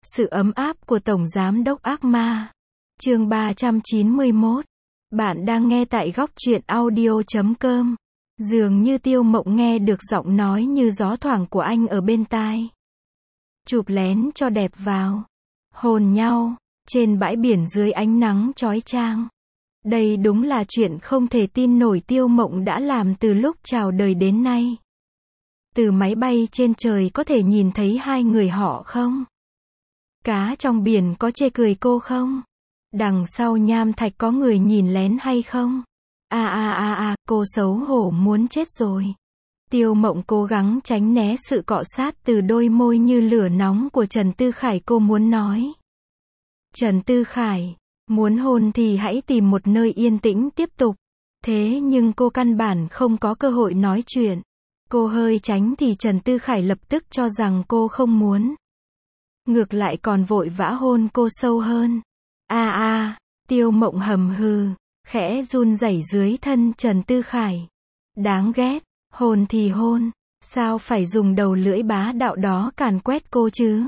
Sự ấm áp của Tổng Giám đốc ác ma. Chương 391. Bạn đang nghe tại góc truyện audio.com. Dường như Tiêu Mộng nghe được giọng nói như gió thoảng của anh ở bên tai. Chụp lén cho đẹp vào. Hôn nhau, trên bãi biển dưới ánh nắng chói chang. Đây đúng là chuyện không thể tin nổi Tiêu Mộng đã làm từ lúc chào đời đến nay. Từ máy bay trên trời có thể nhìn thấy hai người họ không? Cá trong biển có chê cười cô không? Đằng sau nham thạch có người nhìn lén hay không? Cô xấu hổ muốn chết rồi. Tiêu Mộng cố gắng tránh né sự cọ sát từ đôi môi như lửa nóng của Trần Tư Khải. Cô muốn nói: Trần Tư Khải, muốn hôn thì hãy tìm một nơi yên tĩnh tiếp tục. Thế nhưng cô căn bản không có cơ hội nói chuyện. Cô hơi tránh thì Trần Tư Khải lập tức cho rằng cô không muốn. Ngược lại còn vội vã hôn cô sâu hơn. Tiêu Mộng hầm hừ, khẽ run rẩy dưới thân Trần Tư Khải. Đáng ghét, hôn thì hôn, sao phải dùng đầu lưỡi bá đạo đó càn quét cô chứ?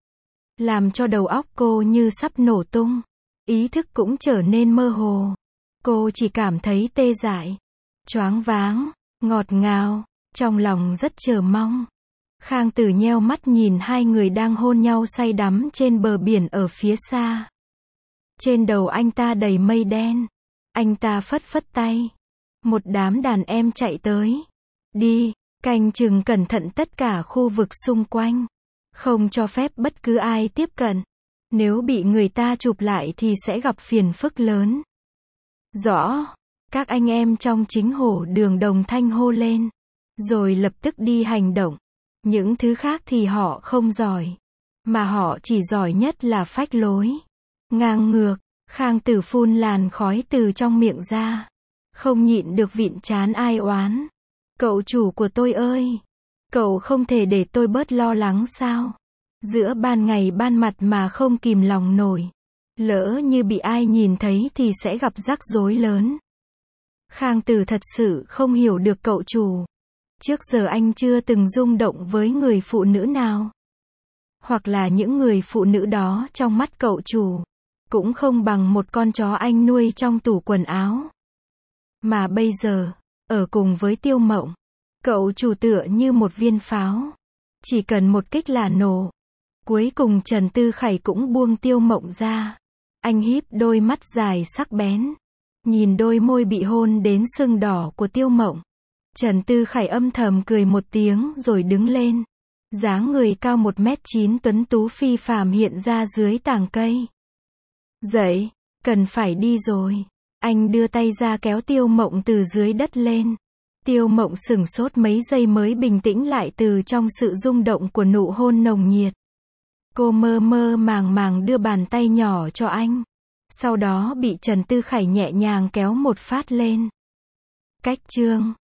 Làm cho đầu óc cô như sắp nổ tung. Ý thức cũng trở nên mơ hồ. Cô chỉ cảm thấy tê dại, choáng váng, ngọt ngào, trong lòng rất chờ mong. Khang Tử nheo mắt nhìn hai người đang hôn nhau say đắm trên bờ biển ở phía xa. Trên đầu anh ta đầy mây đen. Anh ta phất phất tay. Một đám đàn em chạy tới. Đi, canh chừng cẩn thận tất cả khu vực xung quanh. Không cho phép bất cứ ai tiếp cận. Nếu bị người ta chụp lại thì sẽ gặp phiền phức lớn. Rõ. Các anh em trong chính hổ đường đồng thanh hô lên. Rồi lập tức đi hành động. Những thứ khác thì họ không giỏi. Mà họ chỉ giỏi nhất là phách lối. Ngang ngược. Khang Tử phun làn khói từ trong miệng ra. Không nhịn được vịn trán ai oán. Cậu chủ của tôi ơi! Cậu không thể để tôi bớt lo lắng sao? Giữa ban ngày ban mặt mà không kìm lòng nổi. Lỡ như bị ai nhìn thấy thì sẽ gặp rắc rối lớn. Khang Tử thật sự không hiểu được cậu chủ. Trước giờ anh chưa từng rung động với người phụ nữ nào. Hoặc là những người phụ nữ đó trong mắt cậu chủ cũng không bằng một con chó anh nuôi trong tủ quần áo. Mà bây giờ, ở cùng với Tiêu Mộng, cậu chủ tựa như một viên pháo. Chỉ cần một kích là nổ. Cuối cùng Trần Tư Khải cũng buông Tiêu Mộng ra. Anh híp đôi mắt dài sắc bén. Nhìn đôi môi bị hôn đến sưng đỏ của Tiêu Mộng. Trần Tư Khải âm thầm cười một tiếng rồi đứng lên. Dáng người cao 1m9 tuấn tú phi phàm hiện ra dưới tàng cây. Dậy, cần phải đi rồi. Anh đưa tay ra kéo Tiêu Mộng từ dưới đất lên. Tiêu Mộng sửng sốt mấy giây mới bình tĩnh lại từ trong sự rung động của nụ hôn nồng nhiệt. Cô mơ mơ màng màng đưa bàn tay nhỏ cho anh. Sau đó bị Trần Tư Khải nhẹ nhàng kéo một phát lên. Cách chương